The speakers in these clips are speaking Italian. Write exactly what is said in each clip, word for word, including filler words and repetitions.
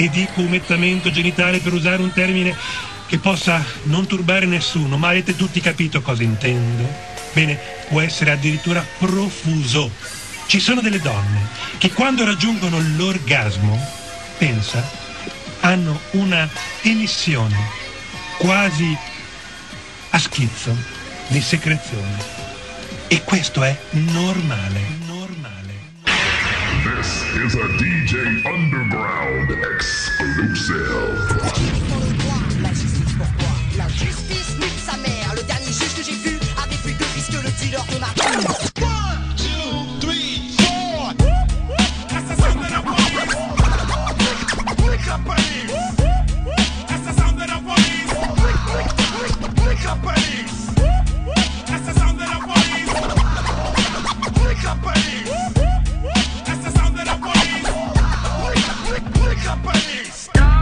e dico umettamento genitale per usare un termine che possa non turbare nessuno, ma avete tutti capito cosa intendo? Bene, può essere addirittura profuso. Ci sono delle donne che quando raggiungono l'orgasmo, pensa, hanno una emissione quasi a schizzo di secrezione. E questo è normale, normale. This is a D J Underground exclusive. La justice nique sa mère. Le dernier juge que j'ai vu avait plus de fils que le dealer de ma one, two, three, four. That's the sound of the police. Wake up, police. That's the sound of the police. Wake up, police. That's the sound of the police. Wake up, police. That's the sound of the police. Wake up, police.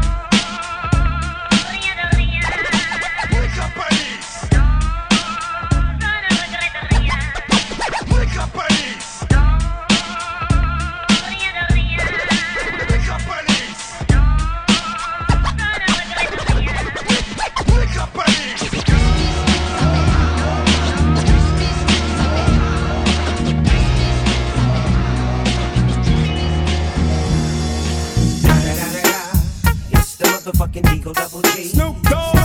Fucking Eagle Double G. Snoop Dogg.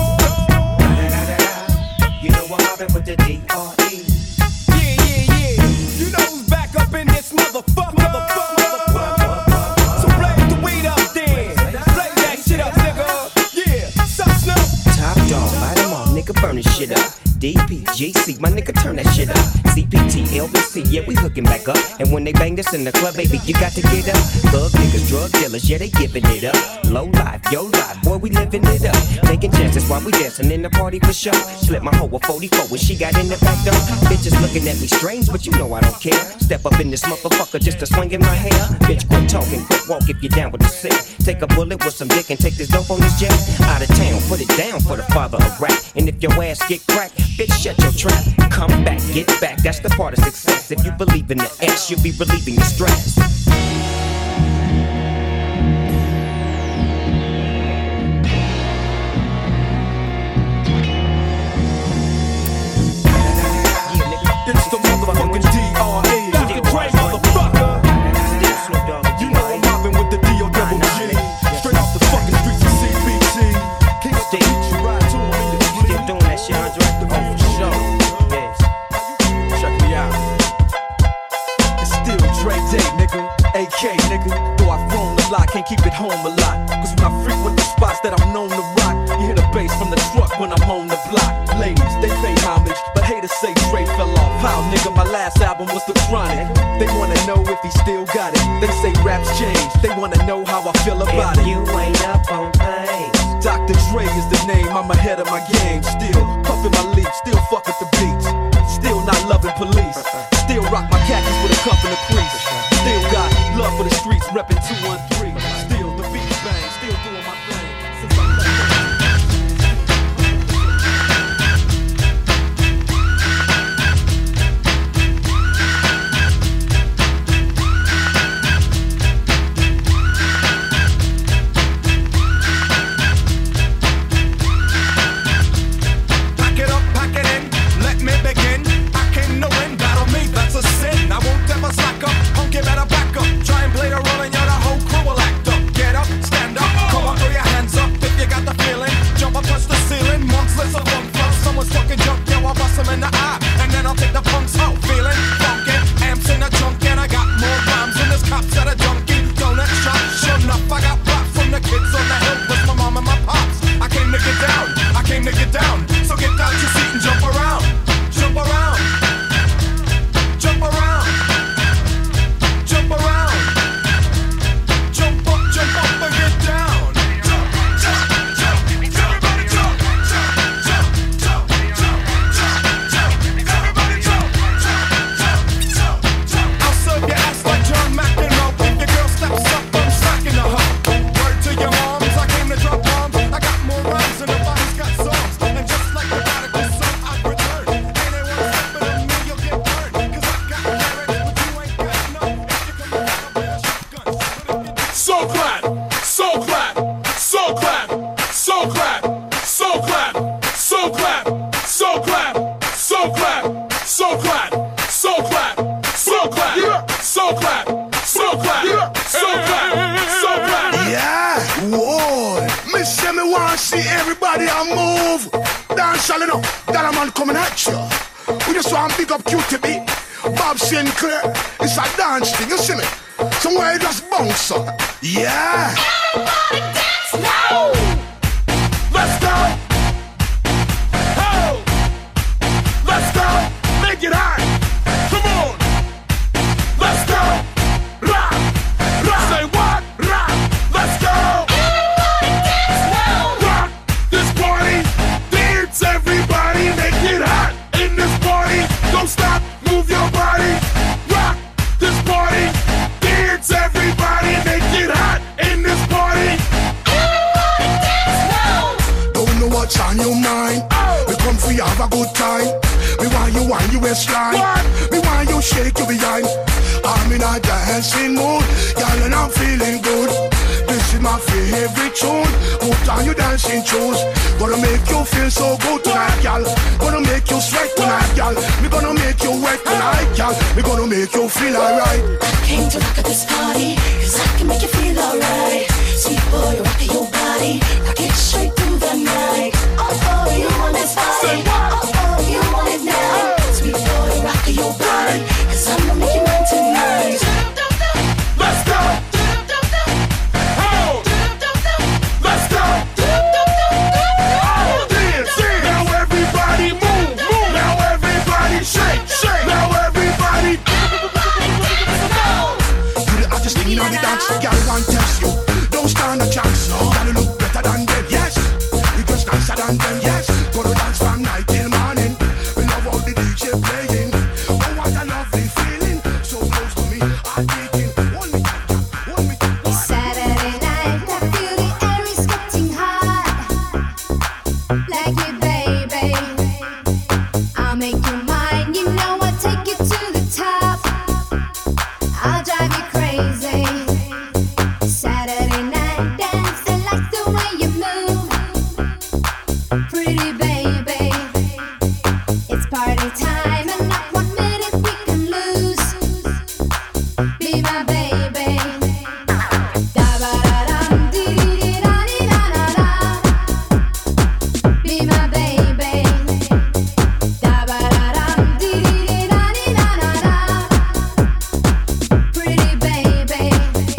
You know I'm mobbing with the D R E. Yeah, yeah, yeah. You know who's back up in this motherfucker. Motherfucker, motherfucker. So blaze the weed up then. Blaze that shit up, nigga. Yeah, sup, Snoop. Top dog, light 'em off, nigga, burn this shit up. D P G C, my nigga, turn that shit up. C P T, L B C, yeah, we hooking back up. And when they bang this in the club, baby, you got to get up. Thug niggas, drug dealers, yeah, they giving it up. Low life, yo life, boy, we living it up. Taking chances while we dancing in the party for sure. Slip my hoe a forty-four when she got in the back door. Bitches looking at me strange, but you know I don't care. Step up in this motherfucker just to swing in my hair. Bitch, quit talking, quit walk if you're down with the sick. Take a bullet with some dick and take this dope on this jet. Out of town, put it down for the father of rap. And if your ass get cracked, bitch, shut your trap. Come back, get back, that's the part of success. If you believe in the S, you'll be relieving the stress. It's the motherfucking D R E. Doctor Dre, motherfucker. You know I'm mobbing with the D O Double G. Straight off the fucking streets of C B T. King of the beach, you ride to him in your fleet. Still doing that shit, Andre? Oh, for sure. Yes. Check me out. It's still Dre Day, nigga. A K, nigga. Though I've grown a lot, can't keep it home a lot. Cause when I frequent the spots that I'm known to rock, you hear the bass from the truck when I'm on the block. Ladies, they pay homage, but haters say Dre fell off. How, nigga, my last album was The Chronic. They wanna know if he still got it. They say raps change, they wanna know how I feel about if it. You ain't up on things. Doctor Dre is the name, I'm ahead of my game. Still puffin' my leaf, still fuck with the beats. Still not loving police. Still rock my khakis with a cuff and a crease. Still got love for the streets, reppin' two one three. Still the beat bang, still doing my thing. Since I left. everybody a move. Dance all enough, that a man coming at you. We just want to big up Q T B, Bob Sinclair. It's a dance thing, you see me? Somewhere you just bounce up. Yeah. Everybody dance now. Let's go. Oh. Let's go. Make it hot. Come on. Let's go. Rock. Rock. Say what? Rock. Let's go. Everybody dance now. Rock this party. Dance everybody. Make it hot in this party. Don't stop. Move your body. Rock this party. Dance everybody. Make it hot in this party. Everybody dance now. Don't know what's on your mind. We come for you have a good time. Me want you on your waistline. Me want you shake your behind. I'm in a dancing mood, girl, and I'm feeling good. This is my favorite tune. Put on your dancing shoes. Gonna make you feel so good tonight, girl. Gonna make you sweat tonight, girl. Me gonna make you wet tonight, girl. Me gonna make you feel alright. I came to rock at this party, cause I can make you feel alright. Sweet boy, you're rocking your body, rock it straight through the night. Oh, oh, you want this body, oh, oh, you want it now. Sweet boy, you're rocking your body, cause I'm gonna make you mine tonight. Let's go! Oh! Let's go! Oh, dance, dance! Now everybody move, move! Now everybody shake, shake! Now everybody... You the hottest thing in the dance, girl, one test you. Don't stand a chance, no. Gotta look better than them, yes. You just nicer than them, yes. Gonna dance from night till morning. We love all the D J playing. Oh, what a lovely feeling. So close to me, I'm taking. Hold me, hold me. Saturday night, I feel the air is getting hot. Like you, baby. I'll make you mine. You know I'll take you to the top. I'll drive you crazy. Saturday night dance, I like the way you move. Pretty baby. It's party time and not one minute we can lose. Be my baby. Da-ba-da-dum, dee-dee-dee-da-dee-da-da-da. Be my baby. Da-ba-da-dum, dee-dee-dee-da-dee-da-da-da. Pretty baby.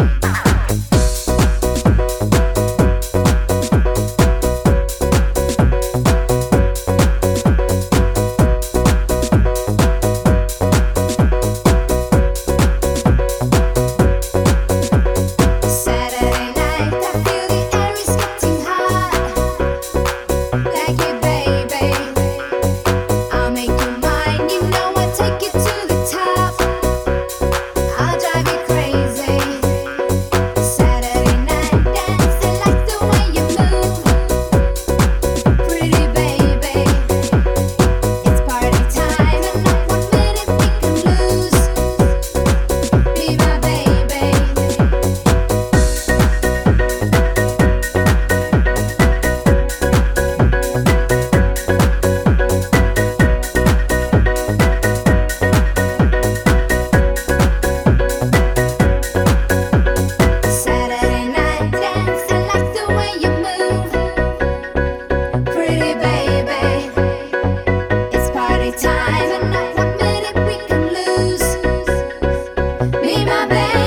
Saturday night, I feel the air is getting hot. Like you, baby. I'll make you mine. You know I'll take you to the top. I'll drive you crazy. Saturday night dance, I like the way you move. Pretty baby. It's party time and not one minute we can lose. Be my baby. Saturday night dance, I like the way you move. Pretty baby. It's party time and not one minute we can lose. Be my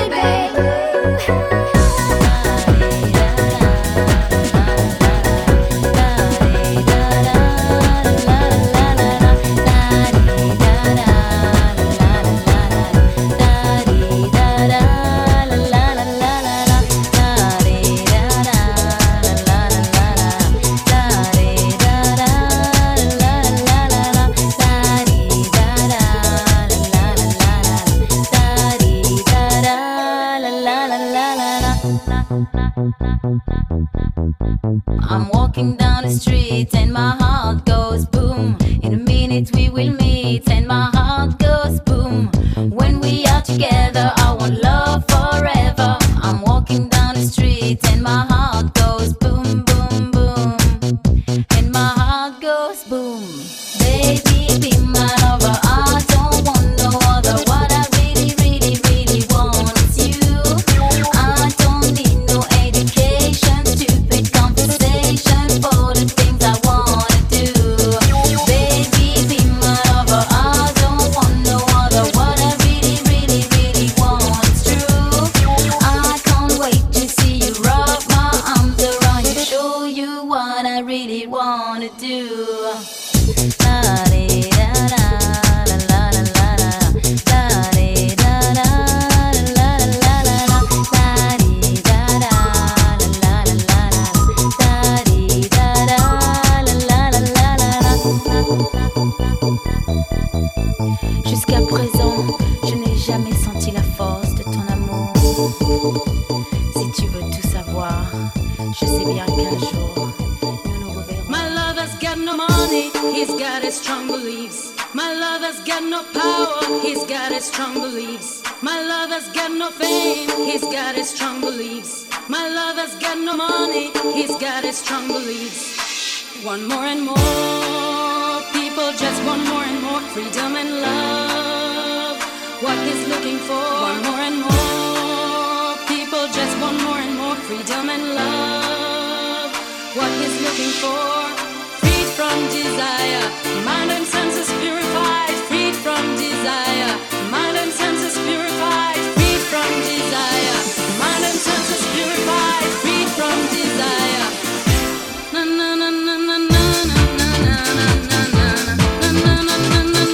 I'm walking down the street and my heart goes boom. In a minute we will meet and my heart goes boom. When we are together, I want love forever. I'm walking down the street and my heart goes boom, boom, boom. And my heart goes boom. Baby, be my lover. I don't want no other. What I really, really, really want is you. I don't need no education, stupid conversation for the Jusqu'à présent, je n'ai jamais senti la force de ton amour. Si tu veux tout savoir, je sais bien qu'un jour, nous nous reverrons. My lover's got no money, he's got his strong beliefs. My lover's got no power, he's got his strong beliefs. My lover's got no fame, he's got his strong beliefs. My lover's got no money, he's got his strong beliefs. One more and more, people just want more and more freedom and love. What he's looking for, one more and more, people just want more and more freedom and love. What he's looking for, freed from desire, mind and senses purified, freed from desire, mind and senses purified, freed from desire, mind and senses purified, freed from desire. Na na na na na na na na na na na na na.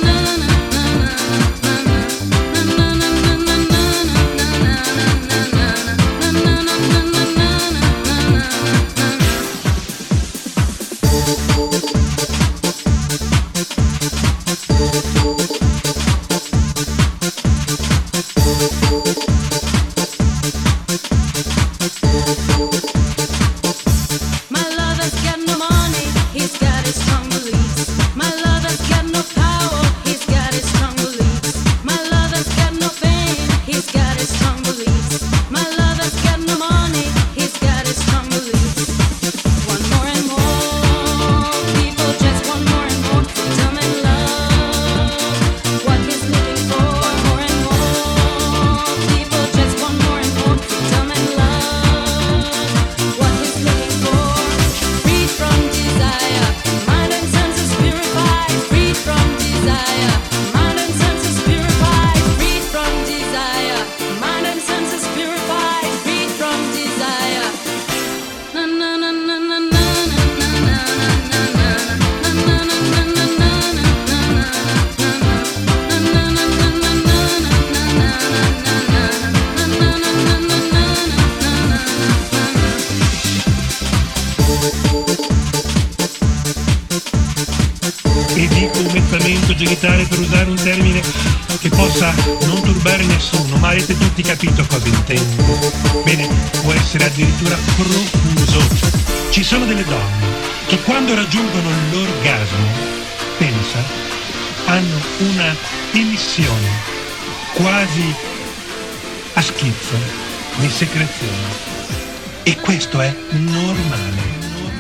Genitale, per usare un termine che possa non turbare nessuno, ma avete tutti capito cosa intendo. Bene, può essere addirittura profuso. Ci sono delle donne che quando raggiungono l'orgasmo, pensa, hanno una emissione quasi a schizzo di secrezione. E questo è normale.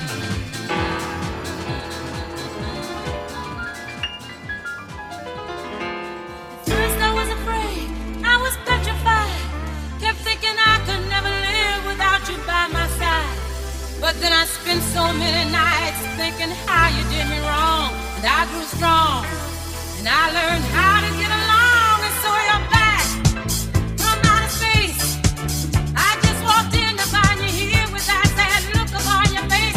But then I spent so many nights thinking how you did me wrong. And I grew strong, and I learned how to get along. And so you're back from outer space. I just walked in to find you here with that sad look upon your face.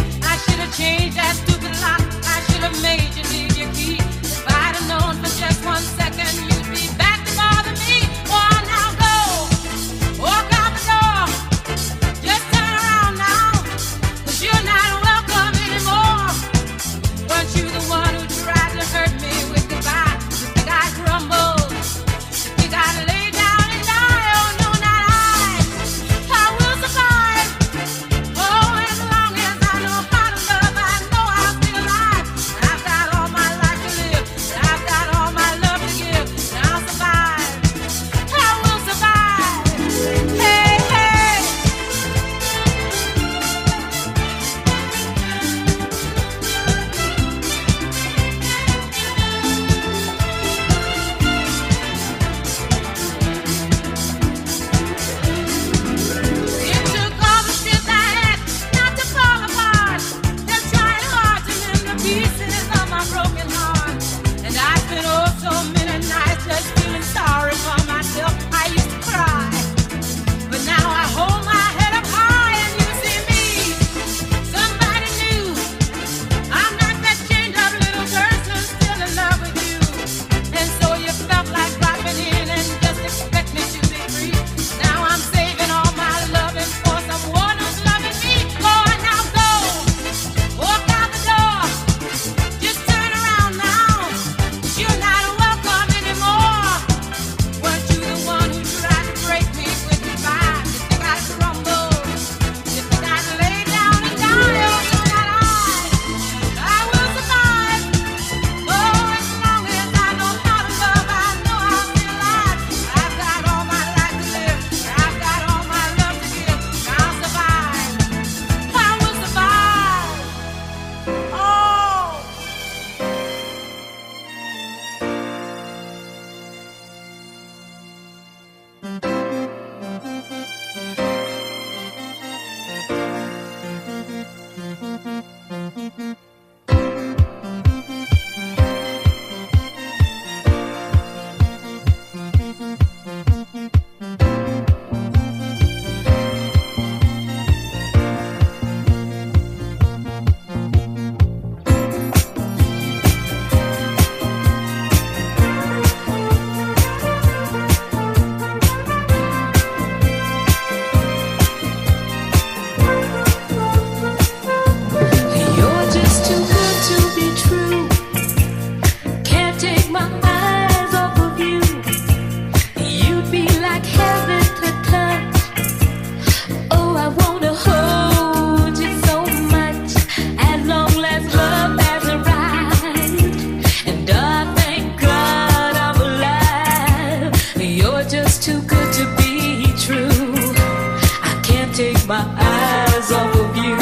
my eyes off of you. You'd be like heaven to touch. Oh, I wanna hold you so much. At long last, love has arrived, and I thank God I'm alive. You're just too good to be true. I can't take my eyes off of you.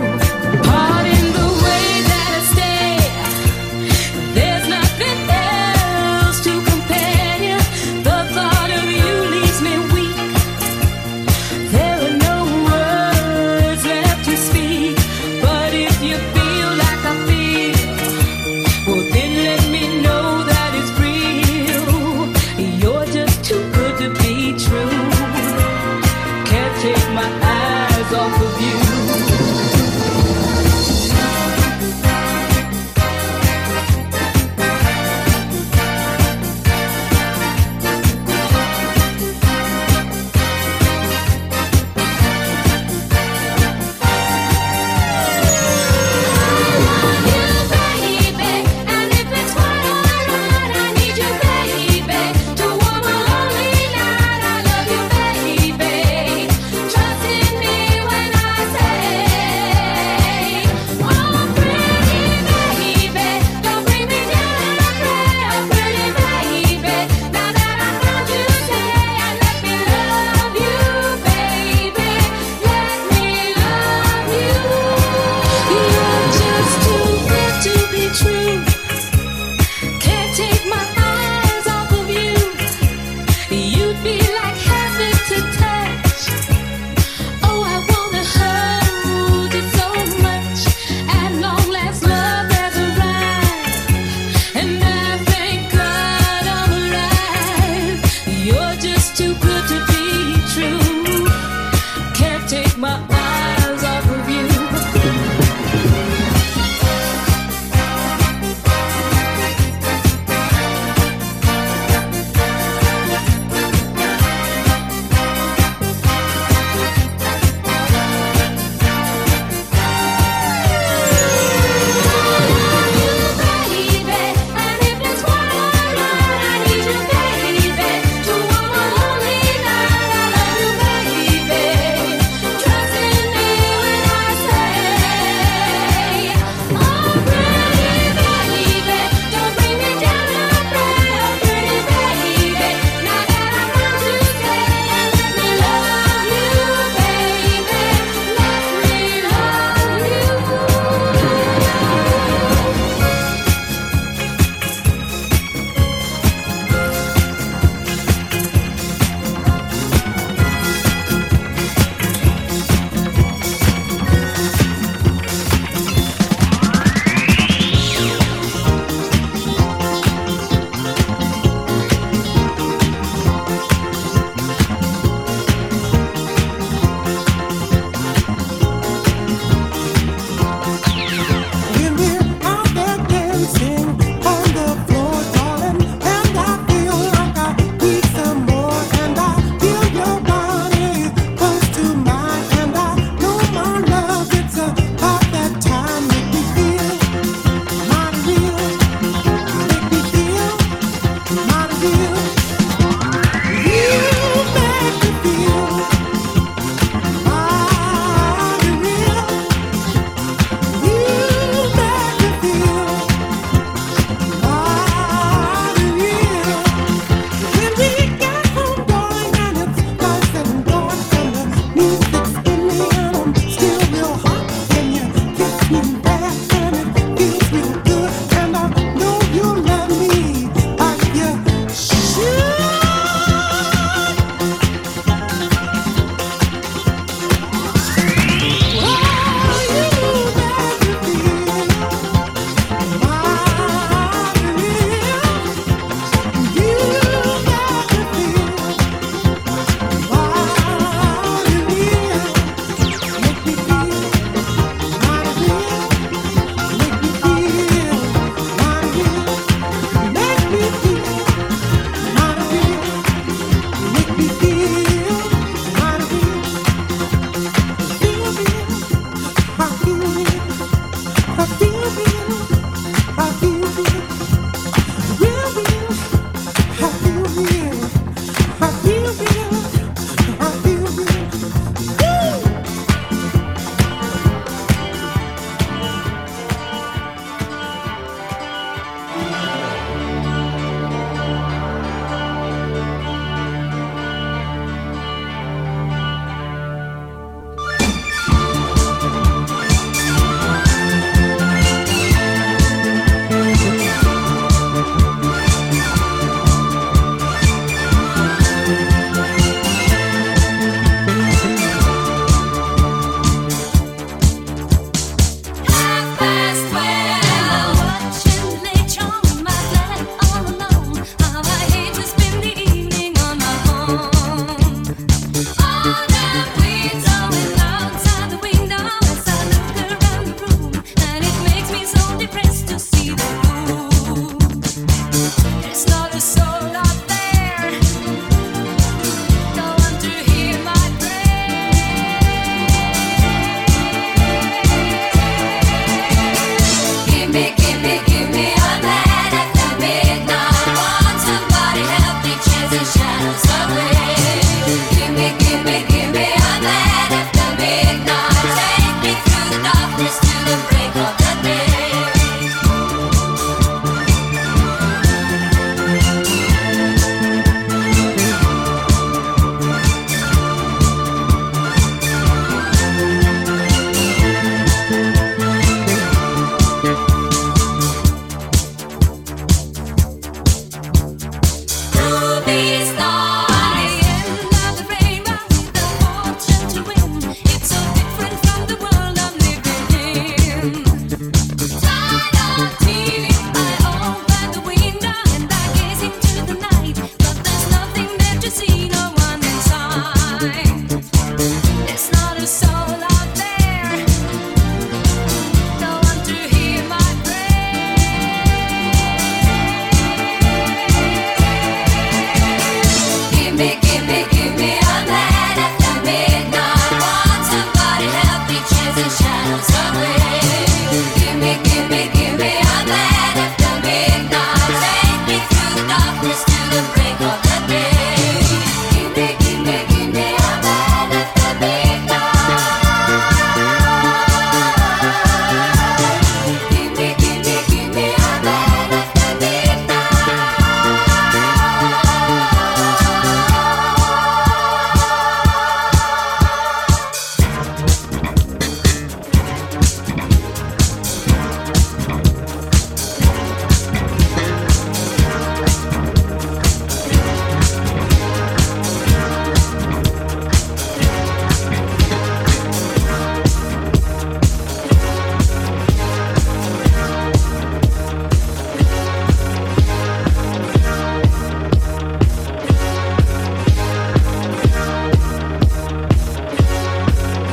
Pardon the way that I stay. There's nothing else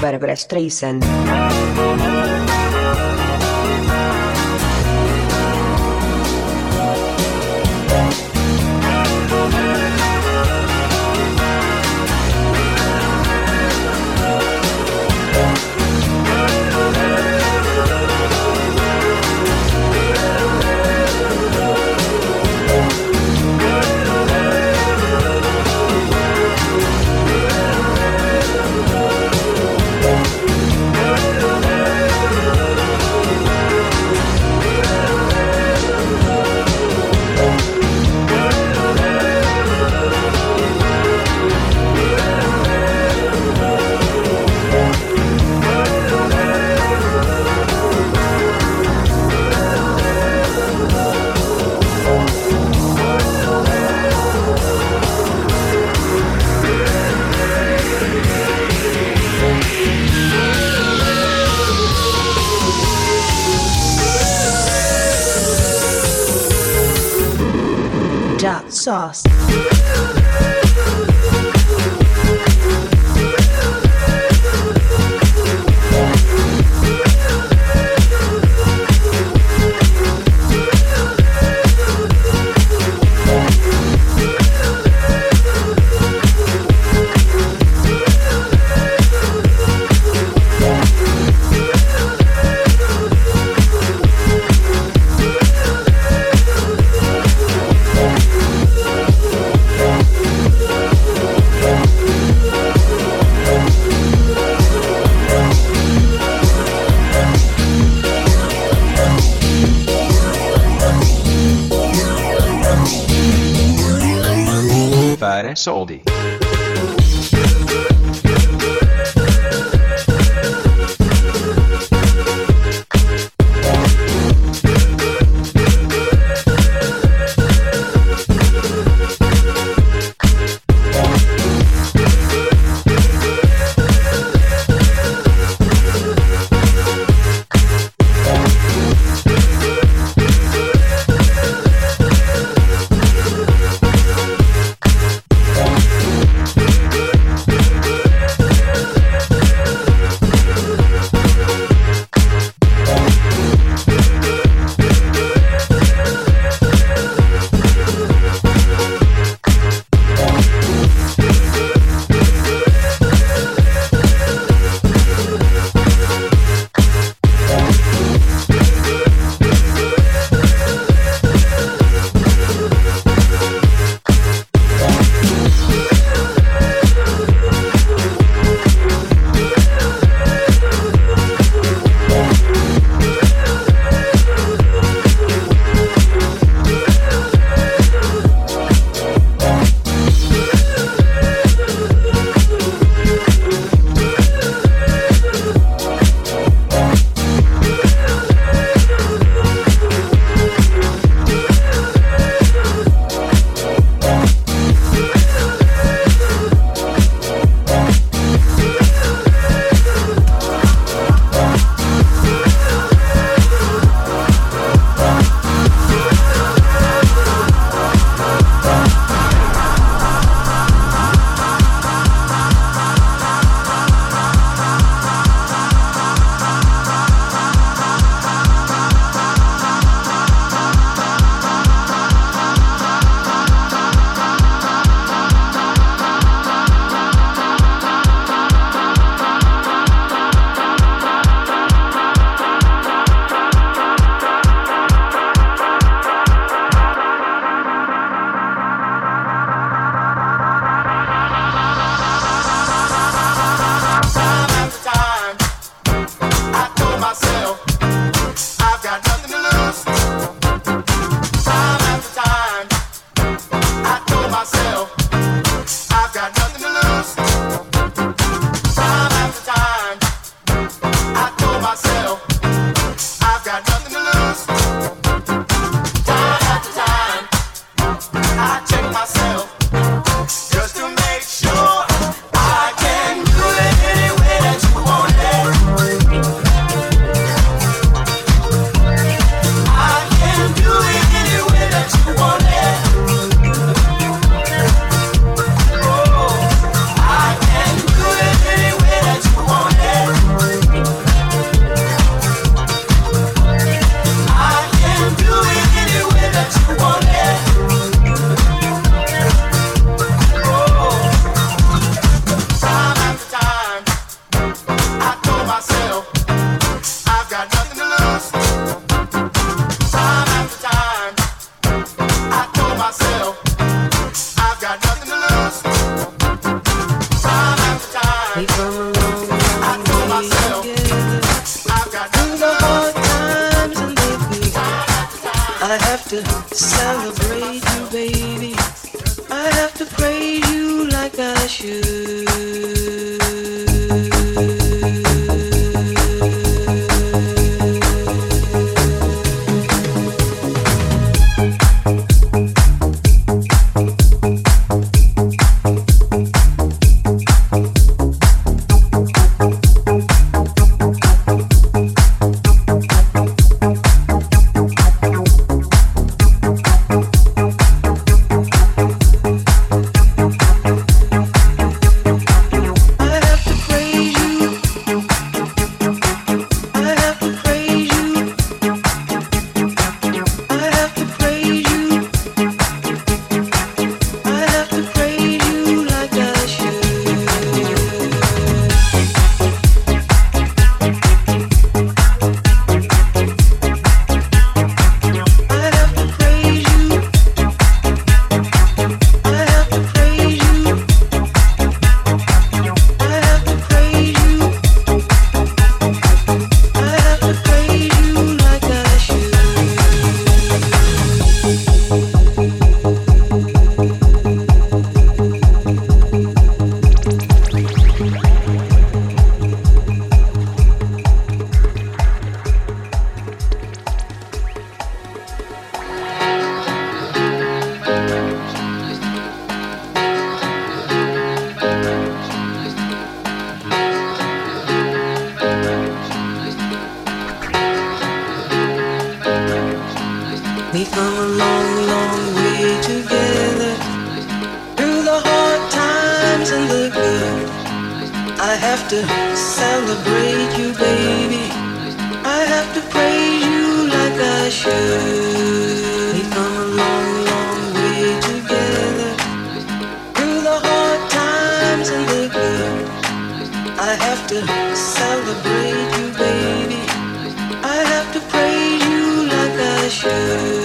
Barbara Streisand. Dark sauce. Fare soldi. celebrate you, baby. I have to praise you like I should. We've come a long, long way together, through the hard times and the good. I have to celebrate you, baby. I have to praise you like I should. We've come a long, long way together, through the hard times and the good. I have to celebrate you, baby. I have to praise you like I should.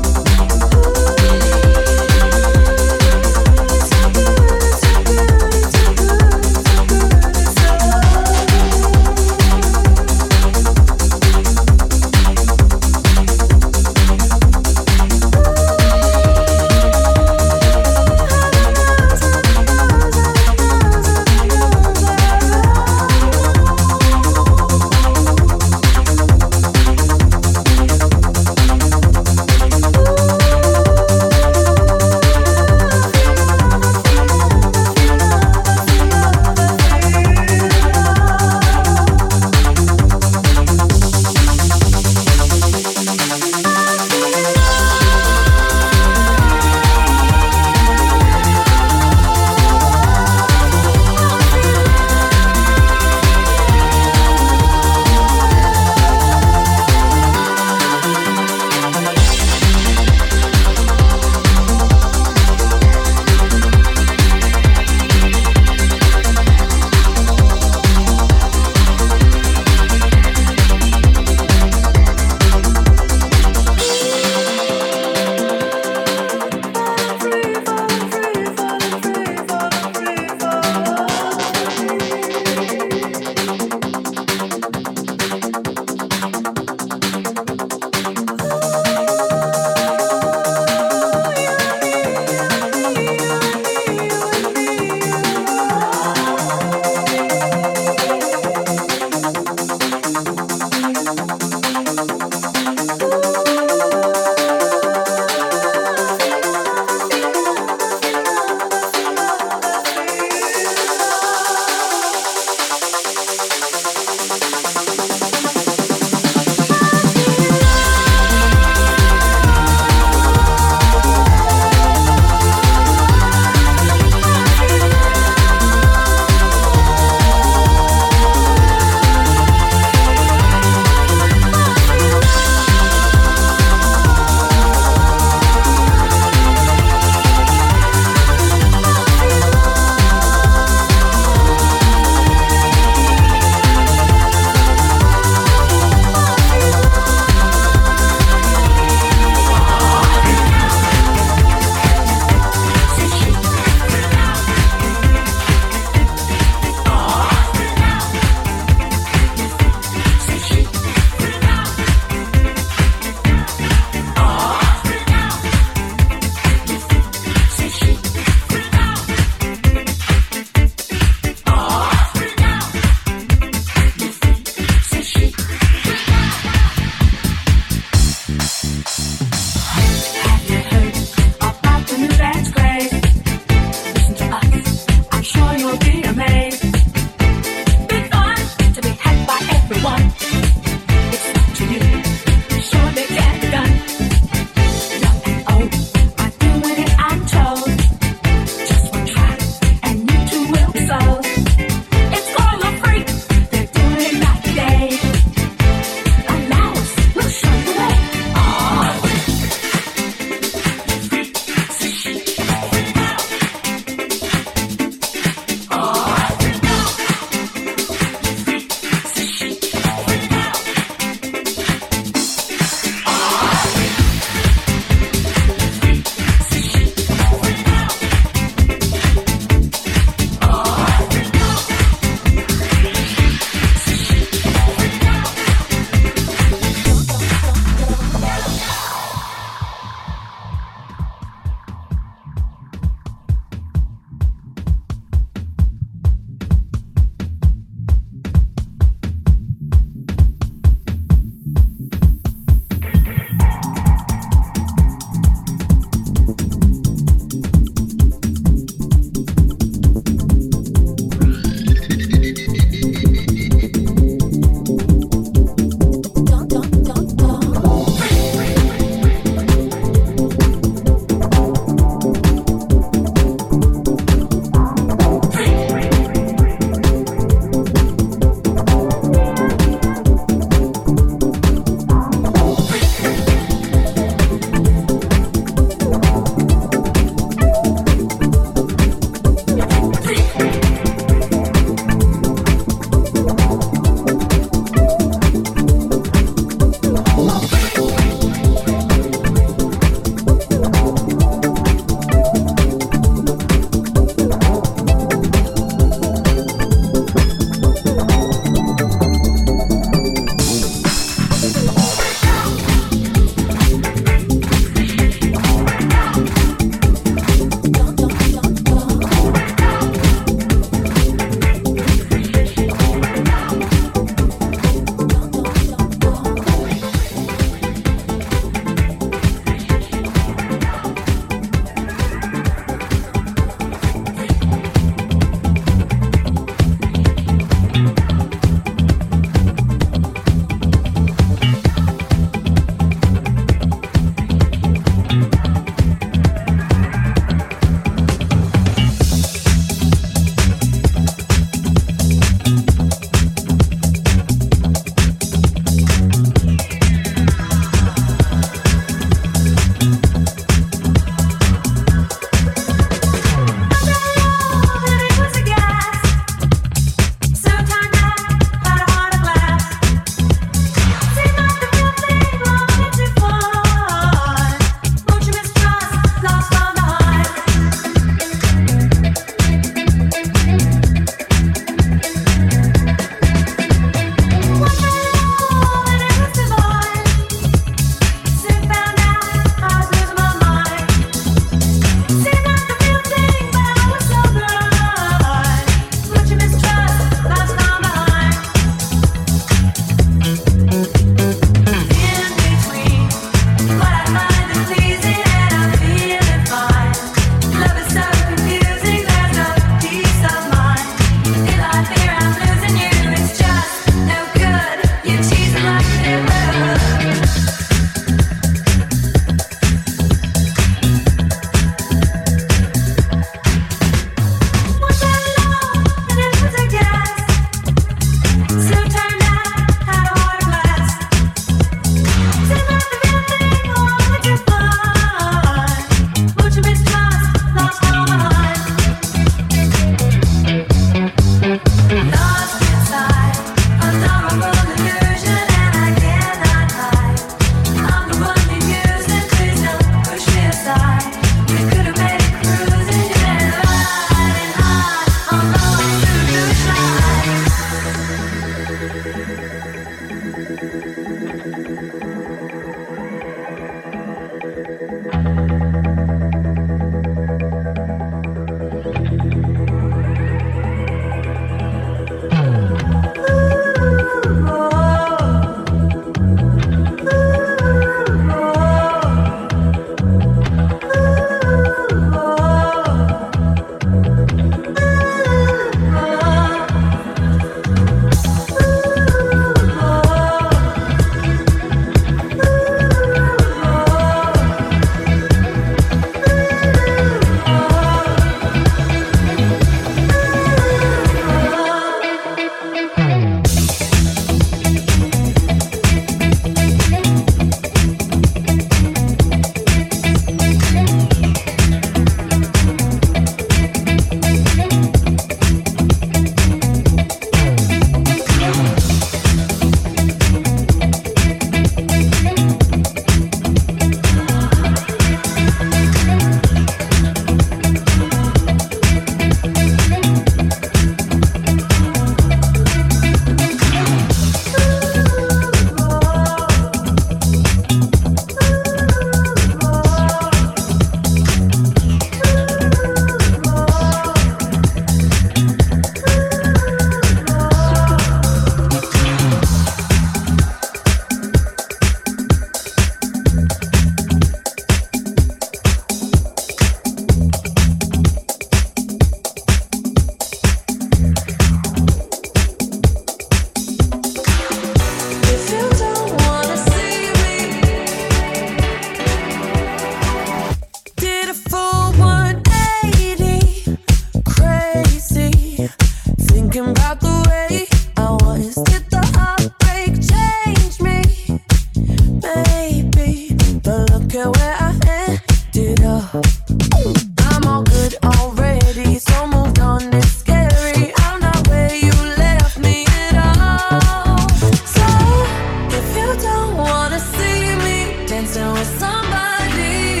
already, so moved on. It's scary. I'm not where you left me at all. So if you don't wanna see me dancing with somebody,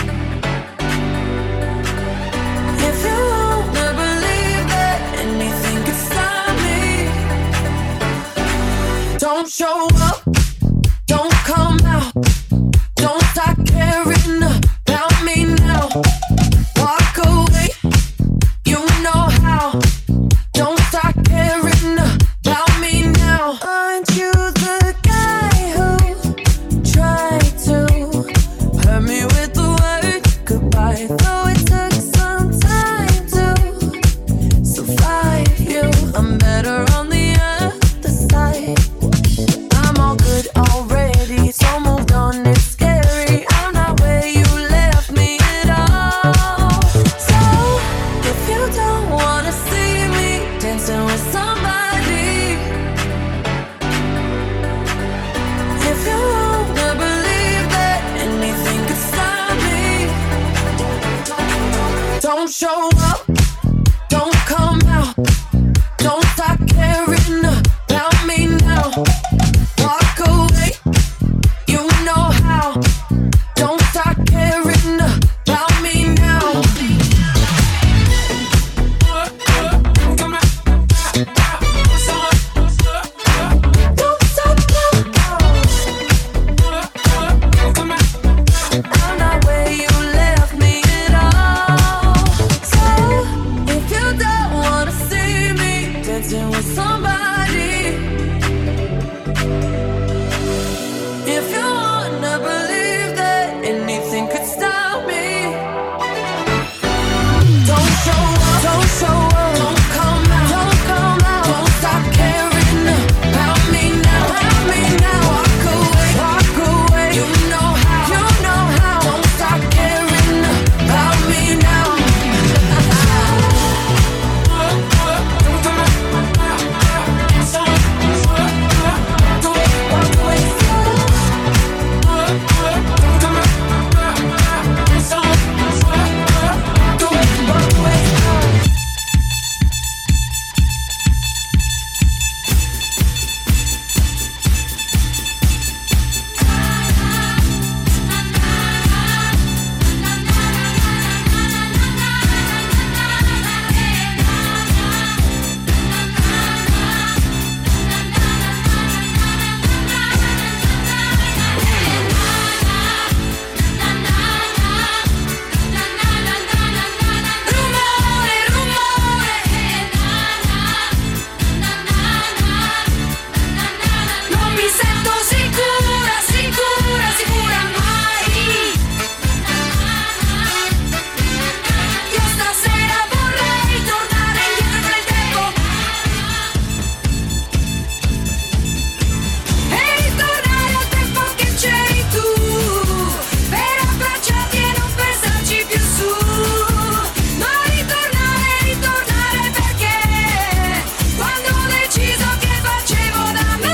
if you wanna believe that anything could stop me, don't show up, don't come out, don't start caring about me now. Walk away, you know how. Don't start caring about me now. Aren't you the guy who tried to hurt me with the word goodbye? Though it took some time to survive you, I'm better on the other side. I'm all good already, so moved on. It's scary. I'm not where you left me at all. So if you don't wanna see me dancing with somebody, if you wanna believe that anything could stop me, don't show up, don't come out, don't start caring about me now. Walk away, you know how. Don't start caring about me now. Don't stop now. I'm not where you left me at all. So if you don't wanna see me dancing with somebody, if you wanna believe that anything could stop me, don't show up, don't show up, don't come out, don't come out, don't stop caring about me now, about me now. Walk away, walk away, you know how, you know how. Don't stop caring about me now. Walk away. Rumore, rumore. Non mi sento sicura, sicura, sicura mai. Io stasera vorrei tornare indietro nel tempo e ritornare al tempo che c'eri tu, per abbracciarti e non pensarci più su. Ma ritornare, ritornare perché quando ho deciso che facevo da me.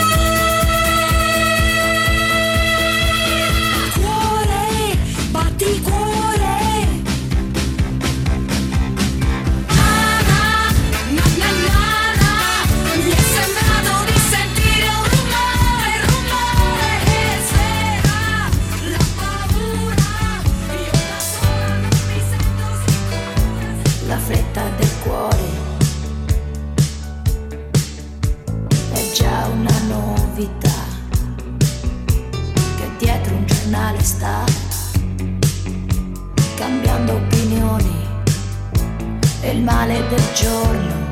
Cuore, batti cuore. Na na, na na na na. Mi è sembrato di sentire un rumore, rumore e sera la paura. Io da sola non mi sento sicura. La fretta del cuore è già una novità che dietro un giornale sta cambiando opinioni e il male del giorno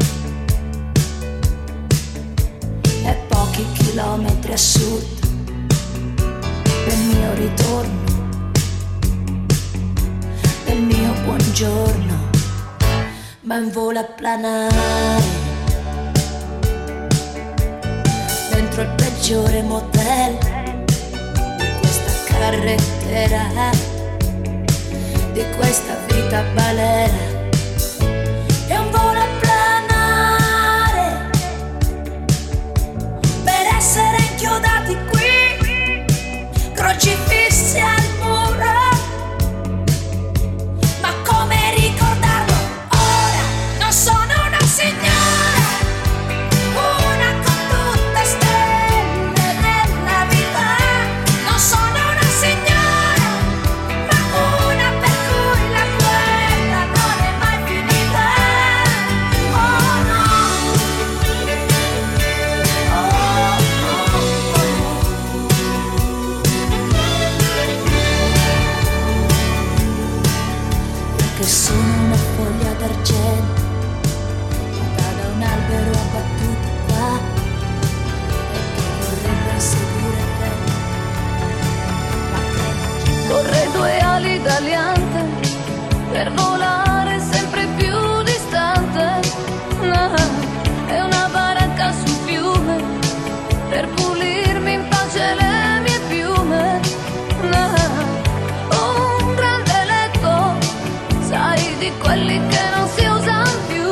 è pochi chilometri a sud del mio ritorno, del mio buongiorno, ma in volo a planare dentro il peggiore motel di questa carrettera, di questa vita balera. È un volo a planare per essere inchiodati qui, crocifissi al muro. Ma come ricordarlo per volare sempre più distante. Ah, è una baracca sul fiume per pulirmi in pace le mie piume. Ah, un grande letto, sai, di quelli che non si usano più.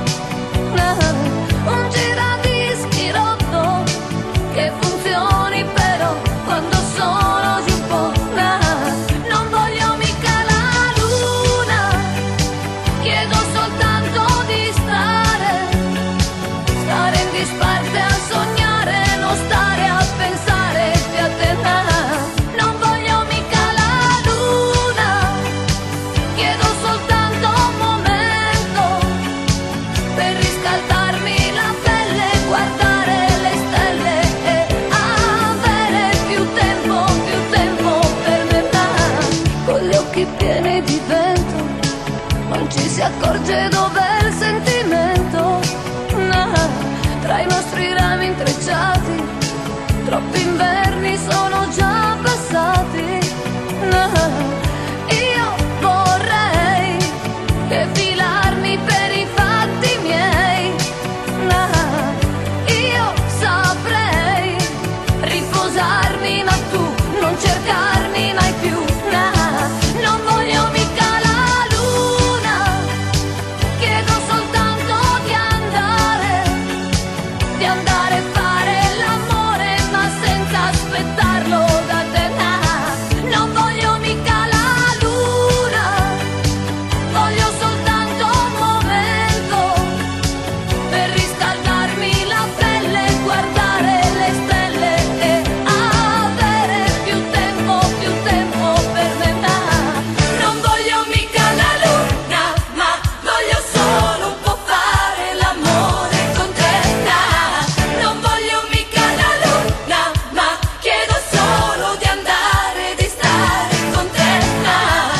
Ah, un giradischi rotto che funzioni però quando sono giù un po'. Ah, non voglio mica la luna, chiedo soltanto di stare, stare in disparte a sognare, non stare a pensare più a te. Ah, non voglio mica la luna, chiedo soltanto un momento per riscaldarmi la pelle, guardare le stelle e avere più tempo, più tempo per me. Ah, con gli occhi pieni di vento non ci si accorge dov'è il sentimento. Ah, tra i nostri rami intrecciati troppi inverni sono già passati. Ah, io vorrei defilarmi per i fatti miei. Ah, io saprei riposarmi ma tu non cercarmi mai più. Ah, non voglio mica la luna, chiedo soltanto di andare, di andare a fare l'amore ma senza aspettarlo da te. Ah, non voglio mica la luna, voglio soltanto un momento per riscaldarmi la pelle, guardare le stelle e avere più tempo, più tempo per me. Ah, non voglio mica la luna, ma voglio solo un po' fare l'amore con te. Ah, non voglio mica la luna, ma chiedo solo di andare, di stare con te. Ah,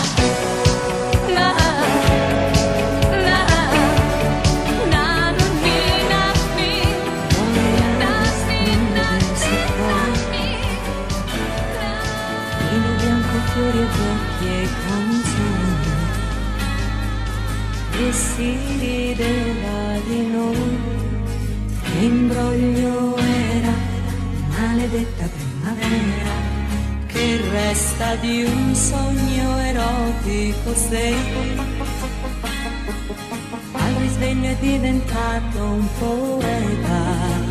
na, na, na, mi, na, mi, na, si, na, si, na, mi, Vino bianco, fiori e bocchi e canzoni, e si rideva di noi. L'imbroglio era maledetta primavera, che resta di un sogno erotico sei. Al risveglio è diventato un poeta,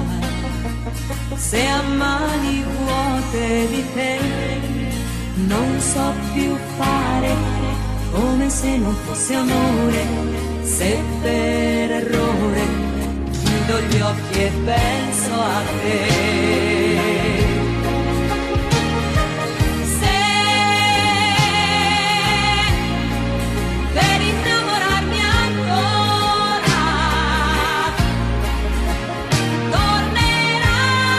se a mani vuote di te non so più fare, come se non fosse amore, se per errore chiudo gli occhi e penso a te. Se per innamorarmi ancora tornerai,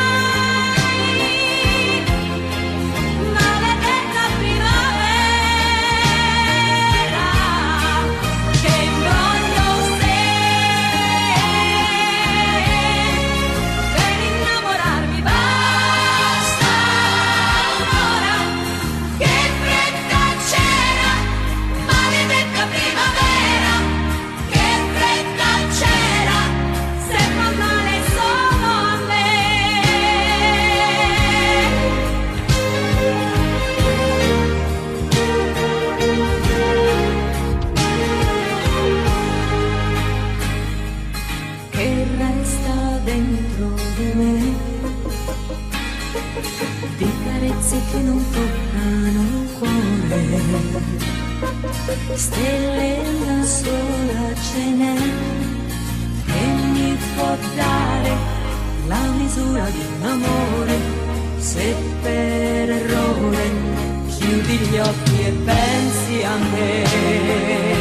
maledetta primavera, che imbroglio sei, per innamorarmi basta ancora, che fretta c'era, maledetta primavera, che fretta c'era, se fa male solo a me. Che resta dentro di me, di carezze che non toccano il cuore, stelle una sola ce n'è, che mi può dare la misura di un amore, se per errore chiudi gli occhi e pensi a me.